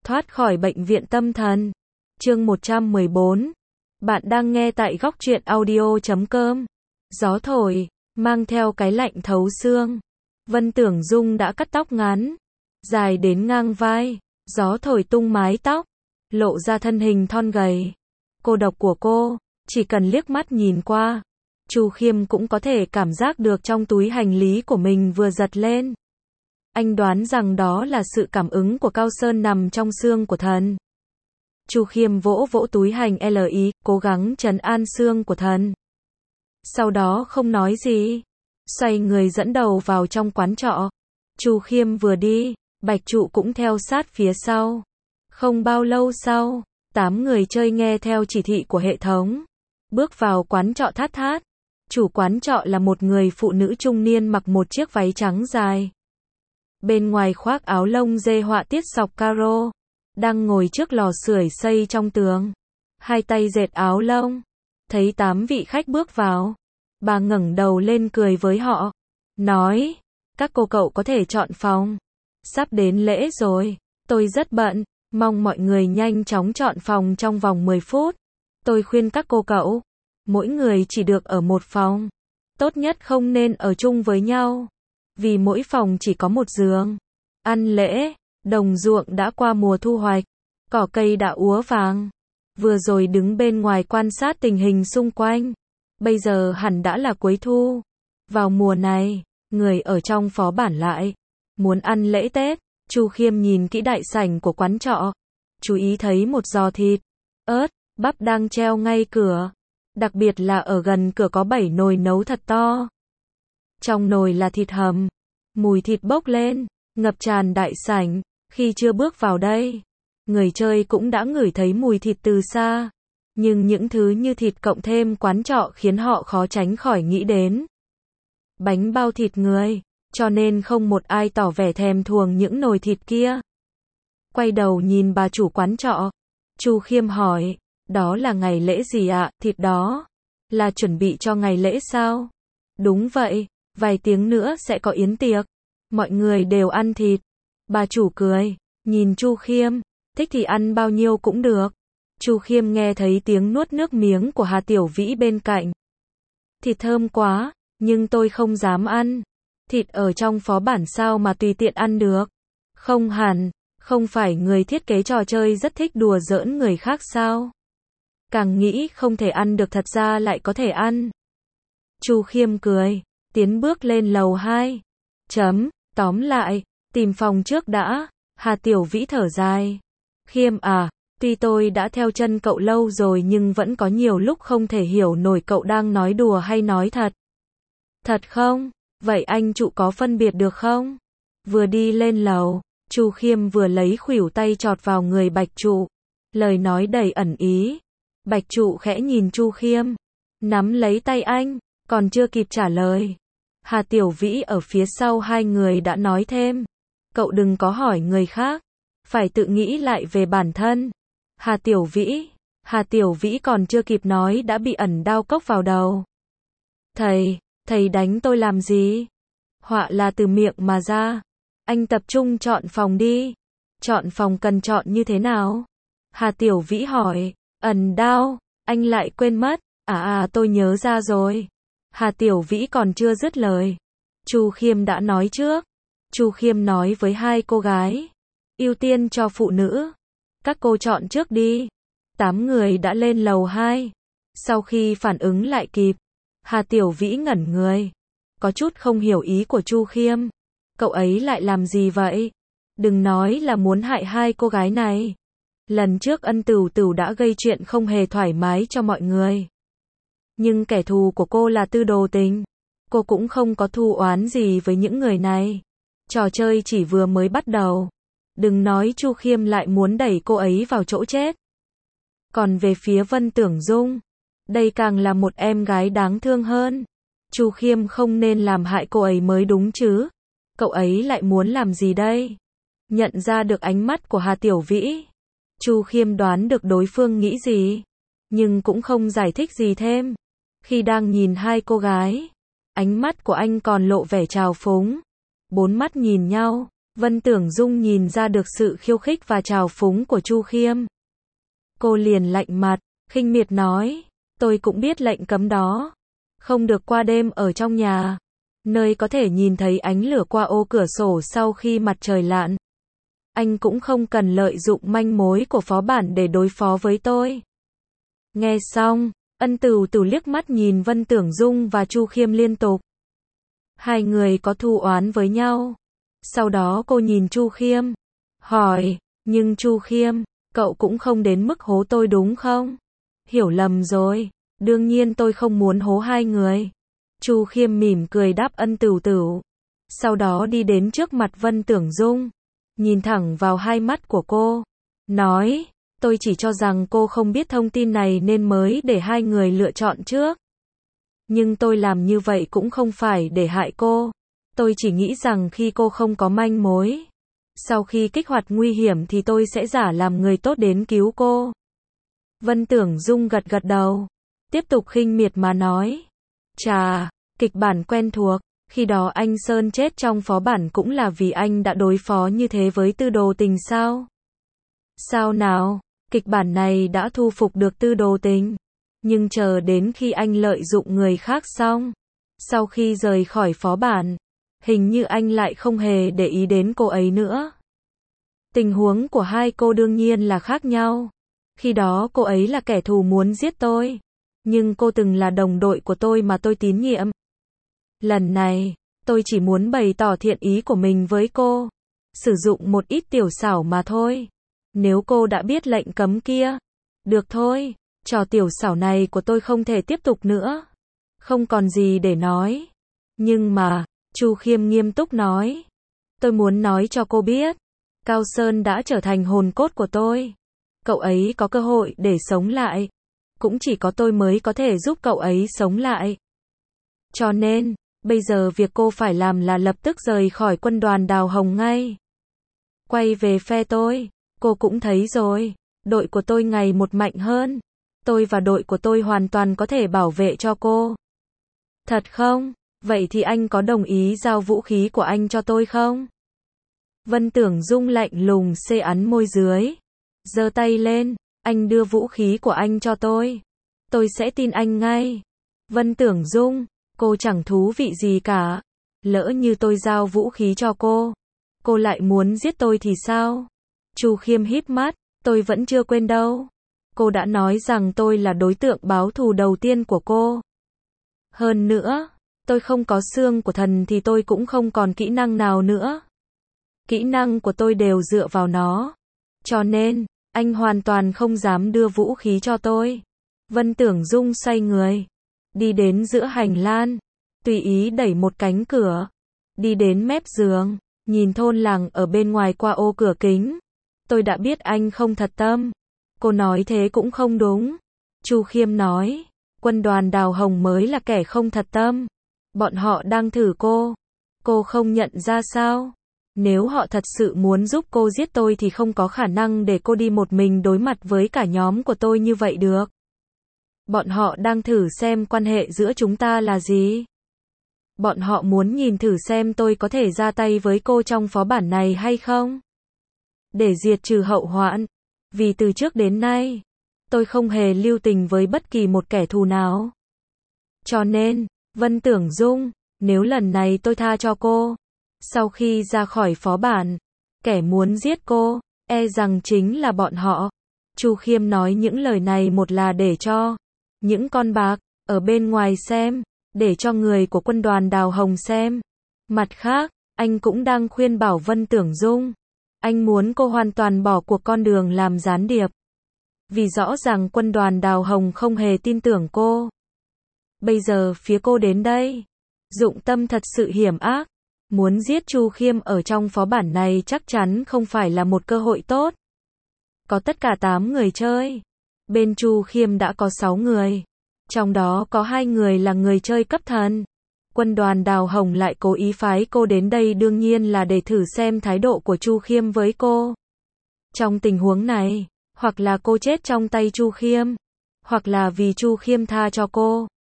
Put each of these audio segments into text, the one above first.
Thoát khỏi bệnh viện tâm thần. Chương 114. Bạn đang nghe tại góc truyện audio.com. Gió thổi, mang theo cái lạnh thấu xương. Vân Tưởng Dung đã cắt tóc ngắn, dài đến ngang vai. Gió thổi tung mái tóc, lộ ra thân hình thon gầy. Cô độc của cô, chỉ cần liếc mắt nhìn qua, Chu Khiêm cũng có thể cảm giác được trong túi hành lý của mình vừa giật lên. Anh đoán rằng đó là sự cảm ứng của Cao Sơn nằm trong xương của thần. Chu Khiêm vỗ vỗ túi hành lý, cố gắng trấn an xương của thần. Sau đó không nói gì, xoay người dẫn đầu vào trong quán trọ. Chu Khiêm vừa đi, Bạch Trụ cũng theo sát phía sau. Không bao lâu sau, 8 người chơi nghe theo chỉ thị của hệ thống, bước vào quán trọ Thát Thát. Chủ quán trọ là một người phụ nữ trung niên mặc một chiếc váy trắng dài. Bên ngoài khoác áo lông dê họa tiết sọc caro, đang ngồi trước lò sưởi xây trong tường, hai tay dệt áo lông. Thấy 8 vị khách bước vào, bà ngẩng đầu lên cười với họ, nói, các cô cậu có thể chọn phòng. Sắp đến lễ rồi, tôi rất bận, mong mọi người nhanh chóng chọn phòng trong vòng 10 phút. Tôi khuyên các cô cậu, mỗi người chỉ được ở một phòng, tốt nhất không nên ở chung với nhau, vì mỗi phòng chỉ có một giường. Ăn lễ, đồng ruộng đã qua mùa thu hoạch, cỏ cây đã úa vàng. Vừa rồi đứng bên ngoài quan sát tình hình xung quanh, bây giờ hẳn đã là cuối thu. Vào mùa này, người ở trong phó bản lại muốn ăn lễ Tết. Chu Khiêm nhìn kỹ đại sảnh của quán trọ, chú ý thấy một giò thịt, ớt, bắp đang treo ngay cửa. Đặc biệt là ở gần cửa có 7 nồi nấu thật to. Trong nồi là thịt hầm, mùi thịt bốc lên, ngập tràn đại sảnh. Khi chưa bước vào đây, người chơi cũng đã ngửi thấy mùi thịt từ xa. Nhưng những thứ như thịt cộng thêm quán trọ khiến họ khó tránh khỏi nghĩ đến bánh bao thịt người, cho nên không một ai tỏ vẻ thèm thuồng những nồi thịt kia. Quay đầu nhìn bà chủ quán trọ, Chu Khiêm hỏi, đó là ngày lễ gì ạ? Thịt đó là chuẩn bị cho ngày lễ sao? Đúng vậy, vài tiếng nữa sẽ có yến tiệc, mọi người đều ăn thịt. Bà chủ cười, nhìn Chu Khiêm, thích thì ăn bao nhiêu cũng được. Chu Khiêm nghe thấy tiếng nuốt nước miếng của Hà Tiểu Vĩ bên cạnh. Thịt thơm quá, nhưng tôi không dám ăn. Thịt ở trong phó bản sao mà tùy tiện ăn được? Không hẳn, không phải người thiết kế trò chơi rất thích đùa giỡn người khác sao? Càng nghĩ không thể ăn được thật ra lại có thể ăn. Chu Khiêm cười, tiến bước lên lầu 2. Tóm lại, tìm phòng trước đã. Hà Tiểu Vĩ thở dài. Khiêm à, tuy tôi đã theo chân cậu lâu rồi nhưng vẫn có nhiều lúc không thể hiểu nổi cậu đang nói đùa hay nói thật. Thật không? Vậy anh Trụ có phân biệt được không? Vừa đi lên lầu, Chu Khiêm vừa lấy khuỷu tay chọt vào người Bạch Trụ. Lời nói đầy ẩn ý. Bạch Trụ khẽ nhìn Chu Khiêm, nắm lấy tay anh, còn chưa kịp trả lời. Hà Tiểu Vĩ ở phía sau hai người đã nói thêm, cậu đừng có hỏi người khác, phải tự nghĩ lại về bản thân. Hà Tiểu Vĩ còn chưa kịp nói đã bị ẩn đao cốc vào đầu. Thầy đánh tôi làm gì? Họa là từ miệng mà ra. Anh tập trung chọn phòng đi. Chọn phòng cần chọn như thế nào? Hà Tiểu Vĩ hỏi. Ẩn đao, anh lại quên mất. Tôi nhớ ra rồi. Hà Tiểu Vĩ còn chưa dứt lời, Chu Khiêm đã nói trước. Chu Khiêm nói với hai cô gái, ưu tiên cho phụ nữ. Các cô chọn trước đi. 8 người đã lên lầu 2. Sau khi phản ứng lại kịp, Hà Tiểu Vĩ ngẩn người, có chút không hiểu ý của Chu Khiêm. Cậu ấy lại làm gì vậy? Đừng nói là muốn hại hai cô gái này. Lần trước Ân Tửu Tửu đã gây chuyện không hề thoải mái cho mọi người. Nhưng kẻ thù của cô là Tư Đồ Tình. Cô cũng không có thù oán gì với những người này. Trò chơi chỉ vừa mới bắt đầu. Đừng nói Chu Khiêm lại muốn đẩy cô ấy vào chỗ chết. Còn về phía Vân Tưởng Dung, đây càng là một em gái đáng thương hơn. Chu Khiêm không nên làm hại cô ấy mới đúng chứ. Cậu ấy lại muốn làm gì đây? Nhận ra được ánh mắt của Hà Tiểu Vĩ, Chu Khiêm đoán được đối phương nghĩ gì, nhưng cũng không giải thích gì thêm. Khi đang nhìn hai cô gái, ánh mắt của anh còn lộ vẻ trào phúng. 4 mắt nhìn nhau, Vân Tưởng Dung nhìn ra được sự khiêu khích và trào phúng của Chu Khiêm. Cô liền lạnh mặt, khinh miệt nói, tôi cũng biết lệnh cấm đó. Không được qua đêm ở trong nhà, nơi có thể nhìn thấy ánh lửa qua ô cửa sổ sau khi mặt trời lặn. Anh cũng không cần lợi dụng manh mối của phó bản để đối phó với tôi. Nghe xong, Ân Tửu Tửu liếc mắt nhìn Vân Tưởng Dung và Chu Khiêm liên tục. Hai người có thù oán với nhau. Sau đó cô nhìn Chu Khiêm, hỏi, nhưng Chu Khiêm, cậu cũng không đến mức hố tôi đúng không? Hiểu lầm rồi, đương nhiên tôi không muốn hố hai người. Chu Khiêm mỉm cười đáp Ân Tửu Tửu. Sau đó đi đến trước mặt Vân Tưởng Dung, nhìn thẳng vào hai mắt của cô, nói, tôi chỉ cho rằng cô không biết thông tin này nên mới để hai người lựa chọn trước. Nhưng tôi làm như vậy cũng không phải để hại cô. Tôi chỉ nghĩ rằng khi cô không có manh mối, sau khi kích hoạt nguy hiểm thì tôi sẽ giả làm người tốt đến cứu cô. Vân Tưởng Dung gật gật đầu, tiếp tục khinh miệt mà nói, chà, kịch bản quen thuộc, khi đó anh Sơn chết trong phó bản cũng là vì anh đã đối phó như thế với Tư Đồ Tình sao? Sao nào, kịch bản này đã thu phục được Tư Đồ Tình, nhưng chờ đến khi anh lợi dụng người khác xong, sau khi rời khỏi phó bản, hình như anh lại không hề để ý đến cô ấy nữa. Tình huống của hai cô đương nhiên là khác nhau. Khi đó cô ấy là kẻ thù muốn giết tôi, nhưng cô từng là đồng đội của tôi mà tôi tín nhiệm. Lần này, tôi chỉ muốn bày tỏ thiện ý của mình với cô, sử dụng một ít tiểu xảo mà thôi. Nếu cô đã biết lệnh cấm kia, được thôi, trò tiểu xảo này của tôi không thể tiếp tục nữa. Không còn gì để nói. Nhưng mà, Chu Khiêm nghiêm túc nói, tôi muốn nói cho cô biết, Cao Sơn đã trở thành hồn cốt của tôi. Cậu ấy có cơ hội để sống lại. Cũng chỉ có tôi mới có thể giúp cậu ấy sống lại. Cho nên, bây giờ việc cô phải làm là lập tức rời khỏi quân đoàn Đào Hồng ngay. Quay về phe tôi, cô cũng thấy rồi, đội của tôi ngày một mạnh hơn. Tôi và đội của tôi hoàn toàn có thể bảo vệ cho cô. Thật không? Vậy thì anh có đồng ý giao vũ khí của anh cho tôi không? Vân Tưởng Dung lạnh lùng xê ấn môi dưới, giơ tay lên, anh đưa vũ khí của anh cho tôi sẽ tin anh ngay. Vân Tưởng Dung, cô chẳng thú vị gì cả. Lỡ như tôi giao vũ khí cho cô lại muốn giết tôi thì sao? Chu Khiêm híp mắt, tôi vẫn chưa quên đâu. Cô đã nói rằng tôi là đối tượng báo thù đầu tiên của cô. Hơn nữa, tôi không có xương của thần thì tôi cũng không còn kỹ năng nào nữa. Kỹ năng của tôi đều dựa vào nó. Cho nên, anh hoàn toàn không dám đưa vũ khí cho tôi. Vân Tưởng Dung xoay người, đi đến giữa hành lang, tùy ý đẩy một cánh cửa, đi đến mép giường, nhìn thôn làng ở bên ngoài qua ô cửa kính. Tôi đã biết anh không thật tâm. Cô nói thế cũng không đúng. Chu Khiêm nói, quân đoàn Đào Hồng mới là kẻ không thật tâm. Bọn họ đang thử cô không nhận ra sao? Nếu họ thật sự muốn giúp cô giết tôi thì không có khả năng để cô đi một mình đối mặt với cả nhóm của tôi như vậy được. Bọn họ đang thử xem quan hệ giữa chúng ta là gì. Bọn họ muốn nhìn thử xem tôi có thể ra tay với cô trong phó bản này hay không. Để diệt trừ hậu hoạn. Vì từ trước đến nay, tôi không hề lưu tình với bất kỳ một kẻ thù nào. Cho nên, Vân Tưởng Dung, nếu lần này tôi tha cho cô, sau khi ra khỏi phó bản, kẻ muốn giết cô, e rằng chính là bọn họ. Chu Khiêm nói những lời này một là để cho những con bạc ở bên ngoài xem, để cho người của quân đoàn Đào Hồng xem. Mặt khác, anh cũng đang khuyên bảo Vân Tưởng Dung. Anh muốn cô hoàn toàn bỏ cuộc con đường làm gián điệp. Vì rõ ràng quân đoàn Đào Hồng không hề tin tưởng cô. Bây giờ phía cô đến đây, dụng tâm thật sự hiểm ác. Muốn giết Chu Khiêm ở trong phó bản này chắc chắn không phải là một cơ hội tốt. Có tất cả 8 người chơi. Bên Chu Khiêm đã có 6 người. Trong đó có 2 người là người chơi cấp thần. Quân đoàn Đào Hồng lại cố ý phái cô đến đây đương nhiên là để thử xem thái độ của Chu Khiêm với cô. Trong tình huống này, hoặc là cô chết trong tay Chu Khiêm, hoặc là vì Chu Khiêm tha cho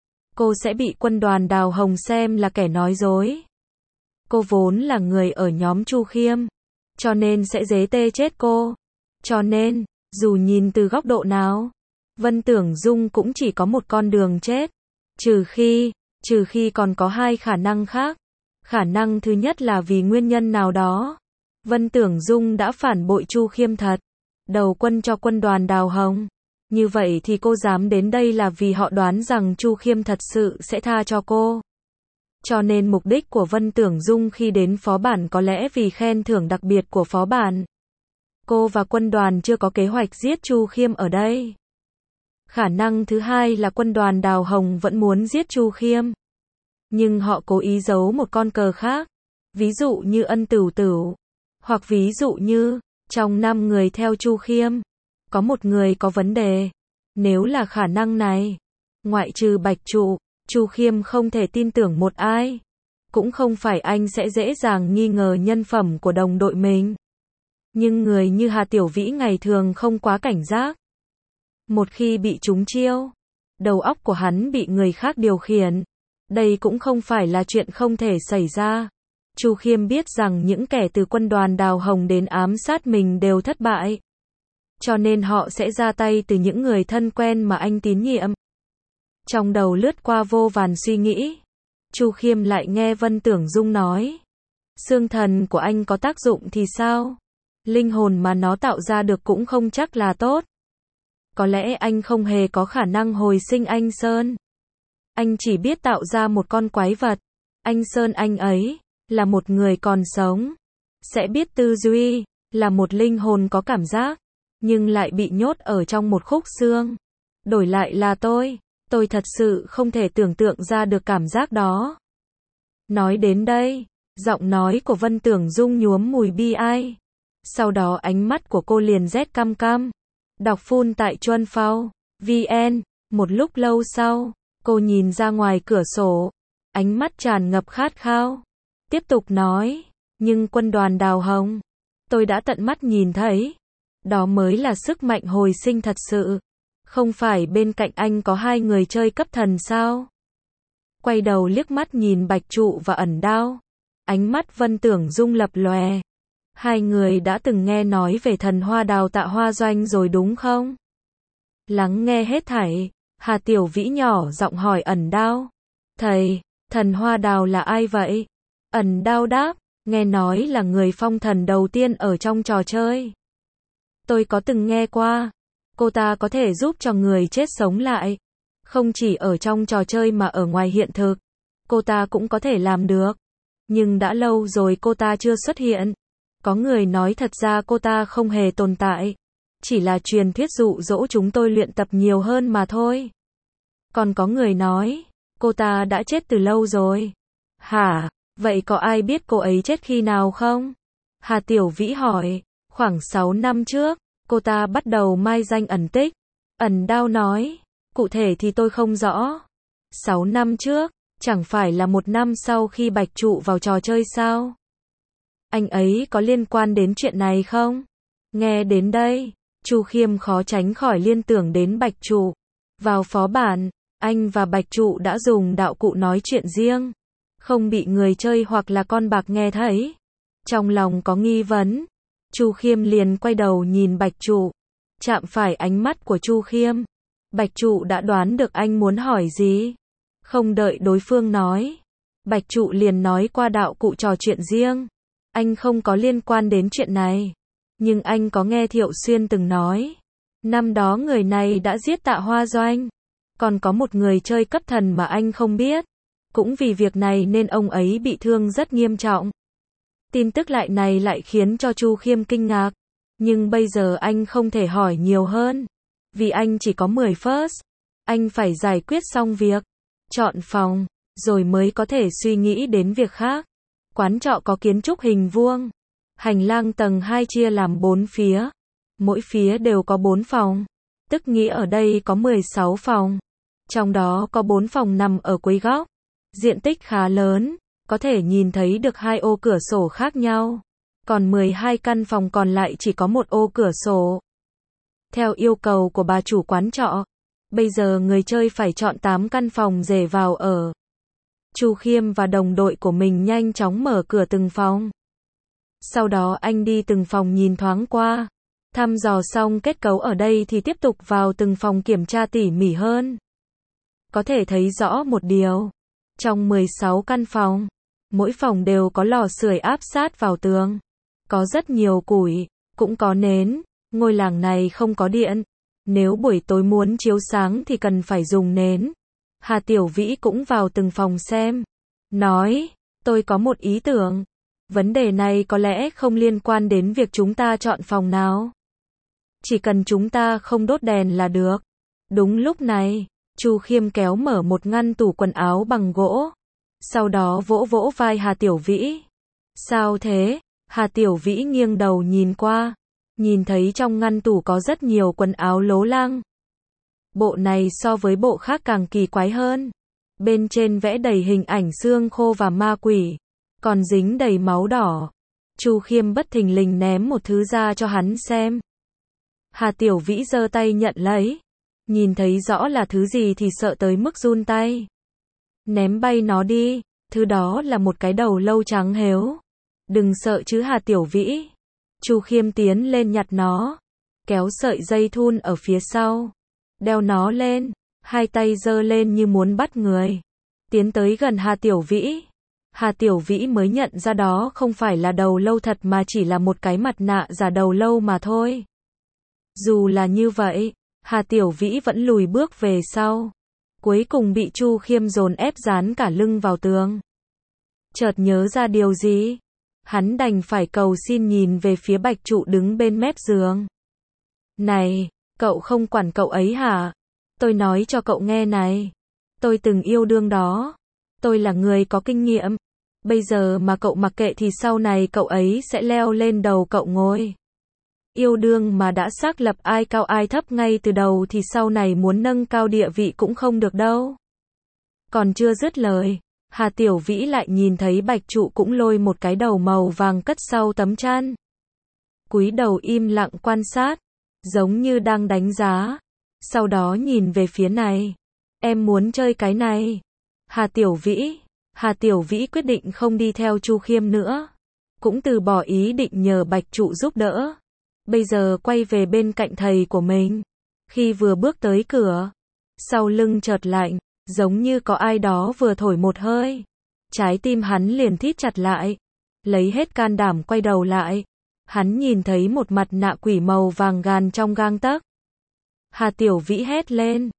cô sẽ bị quân đoàn Đào Hồng xem là kẻ nói dối. Cô vốn là người ở nhóm Chu Khiêm, cho nên sẽ dế tê chết cô. Cho nên, dù nhìn từ góc độ nào, Vân Tưởng Dung cũng chỉ có một con đường chết. Trừ khi còn có hai khả năng khác. Khả năng thứ nhất là vì nguyên nhân nào đó, Vân Tưởng Dung đã phản bội Chu Khiêm thật, đầu quân cho quân đoàn Đào Hồng. Như vậy thì cô dám đến đây là vì họ đoán rằng Chu Khiêm thật sự sẽ tha cho cô. Cho nên mục đích của Vân Tưởng Dung khi đến phó bản có lẽ vì khen thưởng đặc biệt của phó bản. Cô và quân đoàn chưa có kế hoạch giết Chu Khiêm ở đây. Khả năng thứ hai là quân đoàn Đào Hồng vẫn muốn giết Chu Khiêm. Nhưng họ cố ý giấu một con cờ khác. Ví dụ như Ân Tửu Tửu. Hoặc ví dụ như, trong 5 người theo Chu Khiêm, có một người có vấn đề. Nếu là khả năng này, ngoại trừ Bạch Trụ, Chu Khiêm không thể tin tưởng một ai. Cũng không phải anh sẽ dễ dàng nghi ngờ nhân phẩm của đồng đội mình. Nhưng người như Hà Tiểu Vĩ ngày thường không quá cảnh giác. Một khi bị trúng chiêu, đầu óc của hắn bị người khác điều khiển. Đây cũng không phải là chuyện không thể xảy ra. Chu Khiêm biết rằng những kẻ từ quân đoàn Đào Hồng đến ám sát mình đều thất bại. Cho nên họ sẽ ra tay từ những người thân quen mà anh tín nhiệm. Trong đầu lướt qua vô vàn suy nghĩ. Chu Khiêm lại nghe Vân Tưởng Dung nói. Xương thần của anh có tác dụng thì sao? Linh hồn mà nó tạo ra được cũng không chắc là tốt. Có lẽ anh không hề có khả năng hồi sinh anh Sơn. Anh chỉ biết tạo ra một con quái vật. Anh Sơn anh ấy, là một người còn sống. Sẽ biết tư duy, là một linh hồn có cảm giác. Nhưng lại bị nhốt ở trong một khúc xương. Đổi lại là tôi thật sự không thể tưởng tượng ra được cảm giác đó. Nói đến đây, giọng nói của Vân Tưởng Dung nhuốm mùi bi ai. Sau đó ánh mắt của cô liền rét căm căm. Đọc phun tại Chuân Phao VN. Một lúc lâu sau, cô nhìn ra ngoài cửa sổ, ánh mắt tràn ngập khát khao. Tiếp tục nói, nhưng quân đoàn Đào Hồng, tôi đã tận mắt nhìn thấy. Đó mới là sức mạnh hồi sinh thật sự. Không phải bên cạnh anh có hai người chơi cấp thần sao? Quay đầu liếc mắt nhìn Bạch Trụ và Ẩn Đao. Ánh mắt Vân Tưởng Dung lập lòe. Hai người đã từng nghe nói về thần hoa đào Tạ Hoa Doanh rồi đúng không? Lắng nghe hết thảy, Hà Tiểu Vĩ nhỏ giọng hỏi Ẩn Đao. Thầy, thần hoa đào là ai vậy? Ẩn Đao đáp, nghe nói là người phong thần đầu tiên ở trong trò chơi. Tôi có từng nghe qua. Cô ta có thể giúp cho người chết sống lại. Không chỉ ở trong trò chơi mà ở ngoài hiện thực. Cô ta cũng có thể làm được. Nhưng đã lâu rồi cô ta chưa xuất hiện. Có người nói thật ra cô ta không hề tồn tại. Chỉ là truyền thuyết dụ dỗ chúng tôi luyện tập nhiều hơn mà thôi. Còn có người nói, cô ta đã chết từ lâu rồi. Hả? Vậy có ai biết cô ấy chết khi nào không? Hà Tiểu Vĩ hỏi. Khoảng 6 năm trước, cô ta bắt đầu mai danh ẩn tích. Ẩn Đao nói, cụ thể thì tôi không rõ. 6 năm trước, chẳng phải là 1 năm sau khi Bạch Trụ vào trò chơi sao? Anh ấy có liên quan đến chuyện này không? Nghe đến đây, Chu Khiêm khó tránh khỏi liên tưởng đến Bạch Trụ. Vào phó bản, anh và Bạch Trụ đã dùng đạo cụ nói chuyện riêng. Không bị người chơi hoặc là con bạc nghe thấy. Trong lòng có nghi vấn. Chu Khiêm liền quay đầu nhìn Bạch Trụ. Chạm phải ánh mắt của Chu Khiêm. Bạch Trụ đã đoán được anh muốn hỏi gì. Không đợi đối phương nói. Bạch Trụ liền nói qua đạo cụ trò chuyện riêng. Anh không có liên quan đến chuyện này. Nhưng anh có nghe Thiệu Xuyên từng nói. Năm đó người này đã giết Tạ Hoa Doanh. Còn có một người chơi cấp thần mà anh không biết. Cũng vì việc này nên ông ấy bị thương rất nghiêm trọng. Tin tức này lại khiến cho Chu Khiêm kinh ngạc. Nhưng bây giờ anh không thể hỏi nhiều hơn. Vì anh chỉ có 10 first. Anh phải giải quyết xong việc. Chọn phòng. Rồi mới có thể suy nghĩ đến việc khác. Quán trọ có kiến trúc hình vuông. Hành lang tầng 2 chia làm 4 phía. Mỗi phía đều có 4 phòng. Tức nghĩa ở đây có 16 phòng. Trong đó có 4 phòng nằm ở cuối góc. Diện tích khá lớn. Có thể nhìn thấy được 2 ô cửa sổ khác nhau. Còn 12 căn phòng còn lại chỉ có 1 ô cửa sổ. Theo yêu cầu của bà chủ quán trọ, bây giờ người chơi phải chọn 8 căn phòng để vào ở. Chu Khiêm và đồng đội của mình nhanh chóng mở cửa từng phòng. Sau đó anh đi từng phòng nhìn thoáng qua. Thăm dò xong kết cấu ở đây thì tiếp tục vào từng phòng kiểm tra tỉ mỉ hơn. Có thể thấy rõ một điều. Trong 16 căn phòng, mỗi phòng đều có lò sưởi áp sát vào tường. Có rất nhiều củi, cũng có nến. Ngôi làng này không có điện. Nếu buổi tối muốn chiếu sáng thì cần phải dùng nến. Hà Tiểu Vĩ cũng vào từng phòng xem. Nói, tôi có một ý tưởng. Vấn đề này có lẽ không liên quan đến việc chúng ta chọn phòng nào. Chỉ cần chúng ta không đốt đèn là được. Đúng lúc này, Chu Khiêm kéo mở một ngăn tủ quần áo bằng gỗ. Sau đó vỗ vỗ vai Hà Tiểu Vĩ. Sao thế? Hà Tiểu Vĩ nghiêng đầu nhìn qua. Nhìn thấy trong ngăn tủ có rất nhiều quần áo lố lăng. Bộ này so với bộ khác càng kỳ quái hơn. Bên trên vẽ đầy hình ảnh xương khô và ma quỷ. Còn dính đầy máu đỏ. Chu Khiêm bất thình lình ném một thứ ra cho hắn xem. Hà Tiểu Vĩ giơ tay nhận lấy. Nhìn thấy rõ là thứ gì thì sợ tới mức run tay. Ném bay nó đi. Thứ đó là một cái đầu lâu trắng hếu. Đừng sợ chứ Hà Tiểu Vĩ. Chu Khiêm tiến lên nhặt nó. Kéo sợi dây thun ở phía sau. Đeo nó lên. Hai tay giơ lên như muốn bắt người. Tiến tới gần Hà Tiểu Vĩ. Hà Tiểu Vĩ mới nhận ra đó không phải là đầu lâu thật mà chỉ là một cái mặt nạ giả đầu lâu mà thôi. Dù là như vậy, Hà Tiểu Vĩ vẫn lùi bước về sau. Cuối cùng bị Chu Khiêm dồn ép dán cả lưng vào tường. Chợt nhớ ra điều gì? Hắn đành phải cầu xin nhìn về phía Bạch Trụ đứng bên mép giường. Này, cậu không quản cậu ấy hả? Tôi nói cho cậu nghe này. Tôi từng yêu đương đó. Tôi là người có kinh nghiệm. Bây giờ mà cậu mặc kệ thì sau này cậu ấy sẽ leo lên đầu cậu ngồi. Yêu đương mà đã xác lập ai cao ai thấp ngay từ đầu thì sau này muốn nâng cao địa vị cũng không được đâu. Còn chưa dứt lời, Hà Tiểu Vĩ lại nhìn thấy Bạch Trụ cũng lôi một cái đầu màu vàng cất sau tấm chăn. Cúi đầu im lặng quan sát, giống như đang đánh giá. Sau đó nhìn về phía này. Em muốn chơi cái này. Hà Tiểu Vĩ quyết định không đi theo Chu Khiêm nữa. Cũng từ bỏ ý định nhờ Bạch Trụ giúp đỡ. Bây giờ quay về bên cạnh thầy của mình. Khi vừa bước tới cửa, sau lưng chợt lạnh, giống như có ai đó vừa thổi một hơi. Trái tim hắn liền thít chặt lại. Lấy hết can đảm quay đầu lại. Hắn nhìn thấy một mặt nạ quỷ màu vàng gàn trong gang tấc. Hà Tiểu Vĩ hét lên.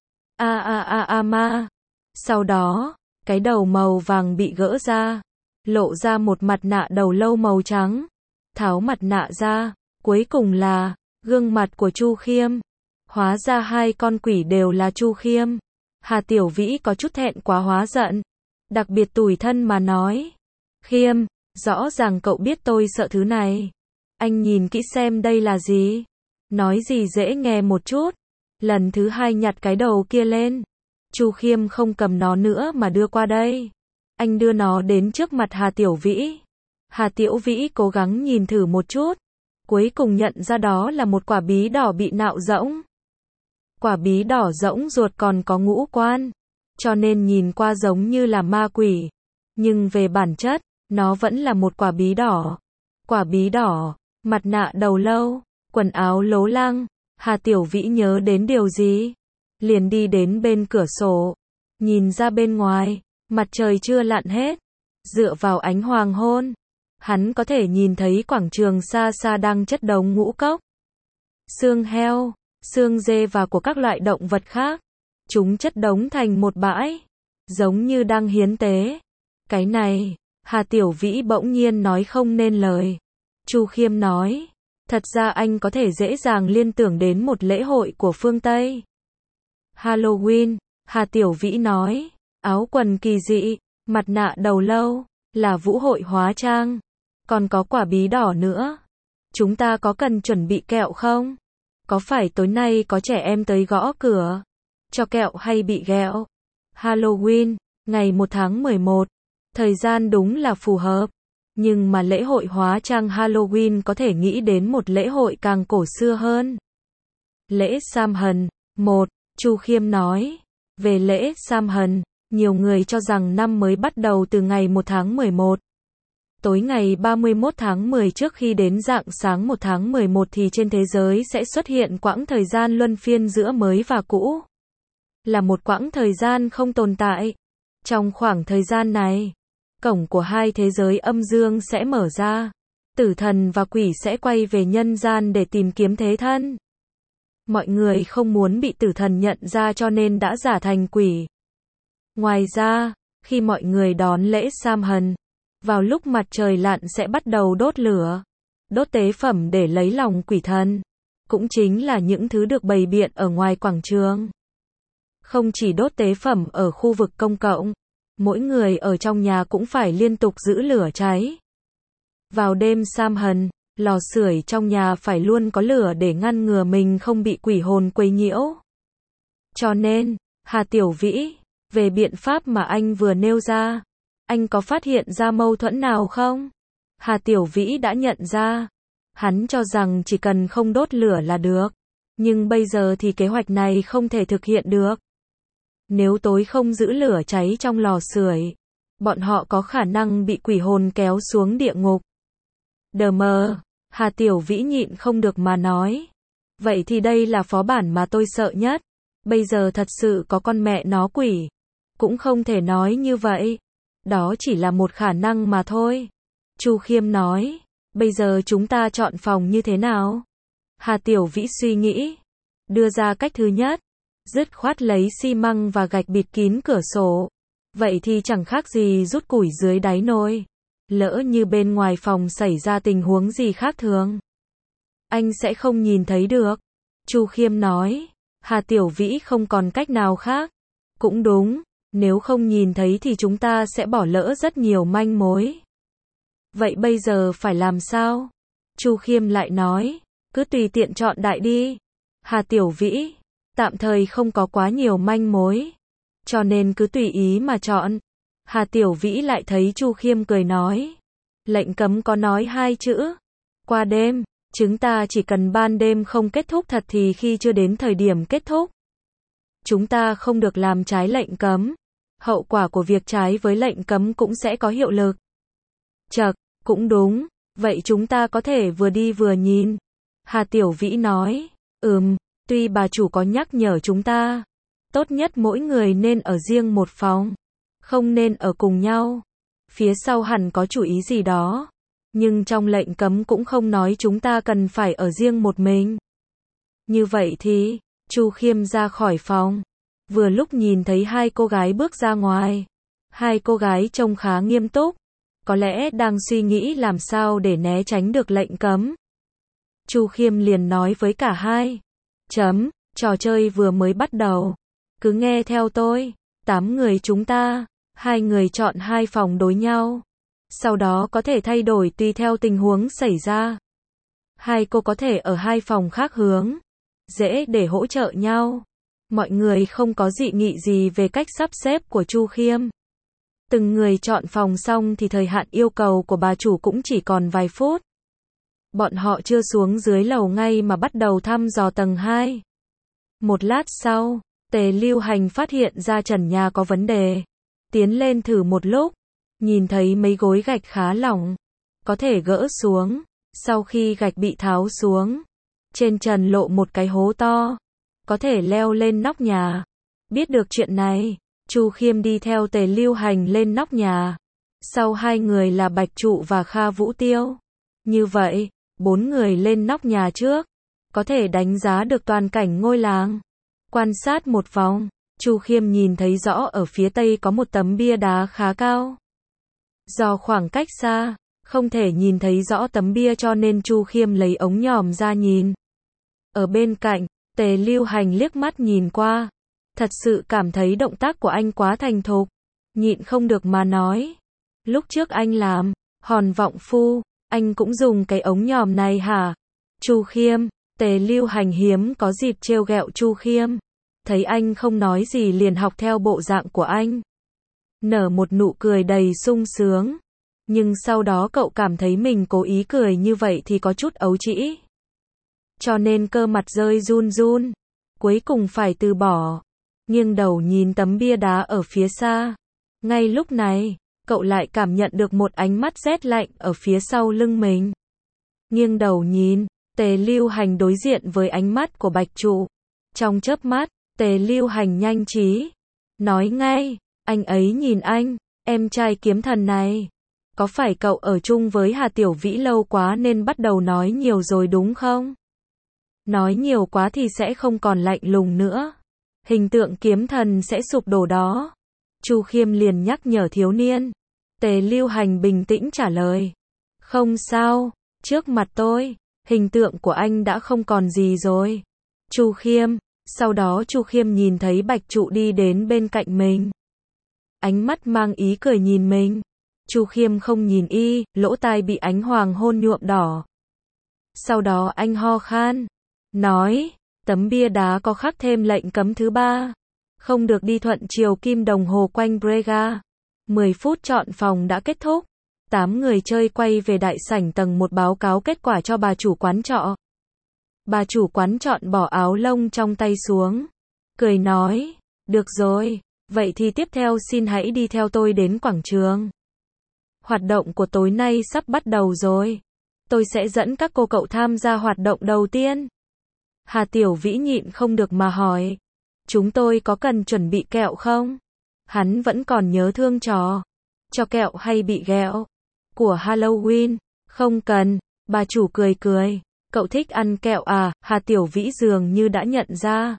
Ma. Sau đó, cái đầu màu vàng bị gỡ ra. Lộ ra một mặt nạ đầu lâu màu trắng. Tháo mặt nạ ra. Cuối cùng là gương mặt của Chu Khiêm. Hóa ra hai con quỷ đều là Chu Khiêm. Hà Tiểu Vĩ có chút thẹn quá hóa giận. Đặc biệt tủi thân mà nói. Khiêm, rõ ràng cậu biết tôi sợ thứ này. Anh nhìn kỹ xem đây là gì. Nói gì dễ nghe một chút. Lần thứ hai nhặt cái đầu kia lên. Chu Khiêm không cầm nó nữa mà đưa qua đây. Anh đưa nó đến trước mặt Hà Tiểu Vĩ. Hà Tiểu Vĩ cố gắng nhìn thử một chút. Cuối cùng nhận ra đó là một quả bí đỏ bị nạo rỗng. Quả bí đỏ rỗng ruột còn có ngũ quan. Cho nên nhìn qua giống như là ma quỷ. Nhưng về bản chất, nó vẫn là một quả bí đỏ. Quả bí đỏ, mặt nạ đầu lâu, quần áo lố lăng. Hà Tiểu Vĩ nhớ đến điều gì? Liền đi đến bên cửa sổ. Nhìn ra bên ngoài, mặt trời chưa lặn hết. Dựa vào ánh hoàng hôn, hắn có thể nhìn thấy quảng trường xa xa đang chất đống ngũ cốc. Xương heo, xương dê và của các loại động vật khác. Chúng chất đống thành một bãi. Giống như đang hiến tế. Cái này, Hà Tiểu Vĩ bỗng nhiên nói không nên lời. Chu Khiêm nói. Thật ra anh có thể dễ dàng liên tưởng đến một lễ hội của phương Tây. Halloween, Hà Tiểu Vĩ nói. Áo quần kỳ dị, mặt nạ đầu lâu, là vũ hội hóa trang. Còn có quả bí đỏ nữa. Chúng ta có cần chuẩn bị kẹo không? Có phải tối nay có trẻ em tới gõ cửa? Cho kẹo hay bị ghẹo? Halloween, ngày 1 tháng 11. Thời gian đúng là phù hợp. Nhưng mà lễ hội hóa trang Halloween có thể nghĩ đến một lễ hội càng cổ xưa hơn. Lễ Samhain. 1. Chu Khiêm nói. Về lễ Samhain, nhiều người cho rằng năm mới bắt đầu từ ngày 1 tháng 11. Tối ngày 31 tháng 10 trước khi đến rạng sáng 1 tháng 11 thì trên thế giới sẽ xuất hiện quãng thời gian luân phiên giữa mới và cũ. Là một quãng thời gian không tồn tại. Trong khoảng thời gian này, cổng của hai thế giới âm dương sẽ mở ra. Tử thần và quỷ sẽ quay về nhân gian để tìm kiếm thế thân. Mọi người không muốn bị tử thần nhận ra cho nên đã giả thành quỷ. Ngoài ra, khi mọi người đón lễ Samhain, vào lúc mặt trời lặn sẽ bắt đầu đốt lửa, đốt tế phẩm để lấy lòng quỷ thần. Cũng chính là những thứ được bày biện ở ngoài quảng trường. Không chỉ đốt tế phẩm ở khu vực công cộng, mỗi người ở trong nhà cũng phải liên tục giữ lửa cháy. Vào đêm Samhain, lò sưởi trong nhà phải luôn có lửa để ngăn ngừa mình không bị quỷ hồn quấy nhiễu. Cho nên, Hà Tiểu Vĩ, về biện pháp mà anh vừa nêu ra, anh có phát hiện ra mâu thuẫn nào không? Hà Tiểu Vĩ đã nhận ra. Hắn cho rằng chỉ cần không đốt lửa là được. Nhưng bây giờ thì kế hoạch này không thể thực hiện được. Nếu tối không giữ lửa cháy trong lò sưởi, bọn họ có khả năng bị quỷ hồn kéo xuống địa ngục. Đờ mờ, Hà Tiểu Vĩ nhịn không được mà nói. Vậy thì đây là phó bản mà tôi sợ nhất. Bây giờ thật sự có con mẹ nó quỷ. Cũng không thể nói như vậy. Đó chỉ là một khả năng mà thôi. Chu Khiêm nói. Bây giờ chúng ta chọn phòng như thế nào? Hà Tiểu Vĩ suy nghĩ. Đưa ra cách thứ nhất. Dứt khoát lấy xi măng và gạch bịt kín cửa sổ. Vậy thì chẳng khác gì rút củi dưới đáy nồi. Lỡ như bên ngoài phòng xảy ra tình huống gì khác thường, anh sẽ không nhìn thấy được. Chu Khiêm nói. Hà Tiểu Vĩ không còn cách nào khác. Cũng đúng, nếu không nhìn thấy thì chúng ta sẽ bỏ lỡ rất nhiều manh mối. Vậy bây giờ phải làm sao? Chu Khiêm lại nói. Cứ tùy tiện chọn đại đi. Hà Tiểu Vĩ, tạm thời không có quá nhiều manh mối, cho nên cứ tùy ý mà chọn. Hà Tiểu Vĩ lại thấy Chu Khiêm cười nói. Lệnh cấm có nói 2 chữ. Qua đêm, chúng ta chỉ cần ban đêm không kết thúc thật thì khi chưa đến thời điểm kết thúc, chúng ta không được làm trái lệnh cấm. Hậu quả của việc trái với lệnh cấm cũng sẽ có hiệu lực. Chậc, cũng đúng. Vậy chúng ta có thể vừa đi vừa nhìn. Hà Tiểu Vĩ nói. Tuy bà chủ có nhắc nhở chúng ta, tốt nhất mỗi người nên ở riêng một phòng, không nên ở cùng nhau. Phía sau hẳn có chủ ý gì đó. Nhưng trong lệnh cấm cũng không nói chúng ta cần phải ở riêng một mình. Như vậy thì, Chu Khiêm ra khỏi phòng. Vừa lúc nhìn thấy 2 cô gái bước ra ngoài. 2 cô gái trông khá nghiêm túc. Có lẽ đang suy nghĩ làm sao để né tránh được lệnh cấm. Chu Khiêm liền nói với cả hai. Trò chơi vừa mới bắt đầu. Cứ nghe theo tôi. 8 người chúng ta. 2 người chọn 2 phòng đối nhau. Sau đó có thể thay đổi tùy theo tình huống xảy ra. 2 cô có thể ở 2 phòng khác hướng. Dễ để hỗ trợ nhau. Mọi người không có dị nghị gì về cách sắp xếp của Chu Khiêm. Từng người chọn phòng xong thì thời hạn yêu cầu của bà chủ cũng chỉ còn vài phút. Bọn họ chưa xuống dưới lầu ngay mà bắt đầu thăm dò tầng 2. Một lát sau, Tề Lưu Hành phát hiện ra trần nhà có vấn đề. Tiến lên thử một lúc, nhìn thấy mấy gối gạch khá lỏng, có thể gỡ xuống. Sau khi gạch bị tháo xuống, trên trần lộ một cái hố to, có thể leo lên nóc nhà. Biết được chuyện này, Chu Khiêm đi theo Tề Lưu Hành lên nóc nhà. Sau 2 người là Bạch Trụ và Kha Vũ Tiêu. Như vậy, 4 người lên nóc nhà trước, có thể đánh giá được toàn cảnh ngôi làng. Quan sát một vòng, Chu Khiêm nhìn thấy rõ ở phía tây có một tấm bia đá khá cao. Do khoảng cách xa, không thể nhìn thấy rõ tấm bia cho nên Chu Khiêm lấy ống nhòm ra nhìn. Ở bên cạnh, Tề Lưu Hành liếc mắt nhìn qua. Thật sự cảm thấy động tác của anh quá thành thục. Nhịn không được mà nói. Lúc trước anh làm, Hòn Vọng Phu, anh cũng dùng cái ống nhòm này hả? Chu Khiêm, Tề Lưu Hành hiếm có dịp trêu ghẹo Chu Khiêm. Thấy anh không nói gì liền học theo bộ dạng của anh. Nở một nụ cười đầy sung sướng. Nhưng sau đó cậu cảm thấy mình cố ý cười như vậy thì có chút ấu trĩ. Cho nên cơ mặt rơi run run. Cuối cùng phải từ bỏ. Nghiêng đầu nhìn tấm bia đá ở phía xa. Ngay lúc này, cậu lại cảm nhận được một ánh mắt rét lạnh ở phía sau lưng mình. Nghiêng đầu nhìn, Tề Lưu Hành đối diện với ánh mắt của Bạch Trụ. Trong chớp mắt, Tề Lưu Hành nhanh trí nói ngay, anh ấy nhìn anh, em trai kiếm thần này. Có phải cậu ở chung với Hà Tiểu Vĩ lâu quá nên bắt đầu nói nhiều rồi đúng không? Nói nhiều quá thì sẽ không còn lạnh lùng nữa. Hình tượng kiếm thần sẽ sụp đổ đó. Chu Khiêm liền nhắc nhở thiếu niên. Tề Lưu Hành bình tĩnh trả lời. Không sao, trước mặt tôi, hình tượng của anh đã không còn gì rồi. Chu Khiêm, sau đó Chu Khiêm nhìn thấy Bạch Trụ đi đến bên cạnh mình. Ánh mắt mang ý cười nhìn mình. Chu Khiêm không nhìn y, lỗ tai bị ánh hoàng hôn nhuộm đỏ. Sau đó anh ho khan, nói, tấm bia đá có khắc thêm lệnh cấm thứ 3. Không được đi thuận chiều kim đồng hồ quanh Brega. 10 phút chọn phòng đã kết thúc. 8 người chơi quay về đại sảnh tầng 1 báo cáo kết quả cho bà chủ quán trọ. Bà chủ quán trọ bỏ áo lông trong tay xuống. Cười nói, được rồi, vậy thì tiếp theo xin hãy đi theo tôi đến quảng trường. Hoạt động của tối nay sắp bắt đầu rồi. Tôi sẽ dẫn các cô cậu tham gia hoạt động đầu tiên. Hà Tiểu Vĩ nhịn không được mà hỏi. Chúng tôi có cần chuẩn bị kẹo không? Hắn vẫn còn nhớ thương trò cho kẹo hay bị ghẹo của Halloween. Không cần, bà chủ cười cười. Cậu thích ăn kẹo à? Hà Tiểu Vĩ dường như đã nhận ra.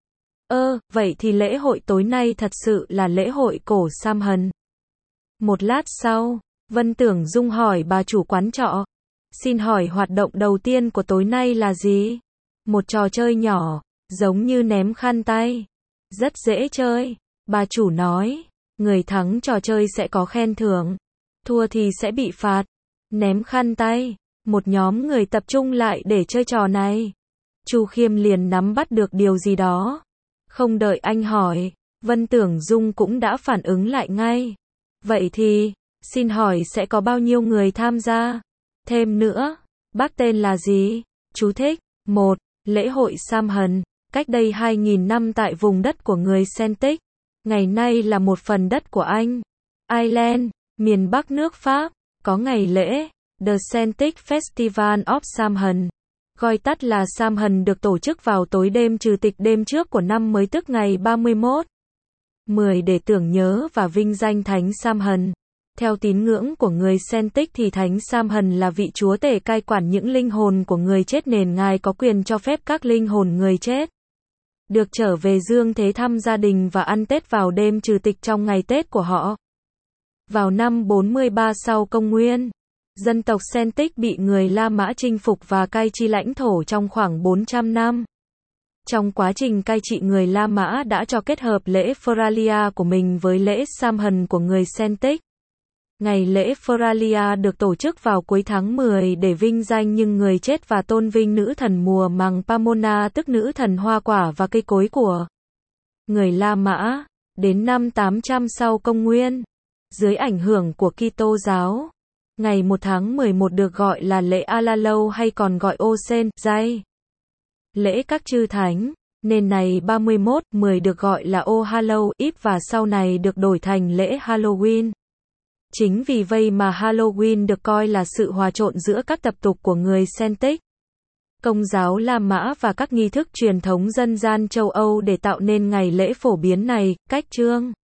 Vậy thì lễ hội tối nay thật sự là lễ hội cổ Samhain. Một lát sau, Vân Tưởng Dung hỏi bà chủ quán trọ. Xin hỏi hoạt động đầu tiên của tối nay là gì? Một trò chơi nhỏ, giống như ném khăn tay. Rất dễ chơi. Bà chủ nói, người thắng trò chơi sẽ có khen thưởng. Thua thì sẽ bị phạt. Ném khăn tay. Một nhóm người tập trung lại để chơi trò này. Chu Khiêm liền nắm bắt được điều gì đó. Không đợi anh hỏi, Vân Tưởng Dung cũng đã phản ứng lại ngay. Vậy thì, xin hỏi sẽ có bao nhiêu người tham gia? Thêm nữa, bác tên là gì? Chú thích. 1. Lễ hội Samhain, cách đây 2.000 năm tại vùng đất của người Celtic. Ngày nay là một phần đất của Anh, Ireland, miền Bắc nước Pháp, có ngày lễ, The Celtic Festival of Samhain. Gọi tắt là Samhain được tổ chức vào tối đêm trừ tịch đêm trước của năm mới tức ngày 31/10 để tưởng nhớ và vinh danh Thánh Samhain. Theo tín ngưỡng của người Celtic thì Thánh Samhain là vị chúa tể cai quản những linh hồn của người chết nên ngài có quyền cho phép các linh hồn người chết được trở về dương thế thăm gia đình và ăn Tết vào đêm trừ tịch trong ngày Tết của họ. Vào năm 43 sau công nguyên, dân tộc Celtic bị người La Mã chinh phục và cai trị lãnh thổ trong khoảng 400 năm. Trong quá trình cai trị người La Mã đã cho kết hợp lễ Feralia của mình với lễ Samhain của người Celtic. Ngày lễ Feralia được tổ chức vào cuối tháng 10 để vinh danh những người chết và tôn vinh nữ thần mùa màng Pomona tức nữ thần hoa quả và cây cối của người La Mã. Đến năm 800 sau công nguyên, dưới ảnh hưởng của Kitô giáo, ngày 1 tháng 11 được gọi là lễ Allhallow hay còn gọi Osen, Day, lễ các chư thánh, nên ngày 31/10 được gọi là All Hallows Eve và sau này được đổi thành lễ Halloween. Chính vì vậy mà Halloween được coi là sự hòa trộn giữa các tập tục của người Celtic, Công giáo La Mã và các nghi thức truyền thống dân gian châu Âu để tạo nên ngày lễ phổ biến này. Cách chương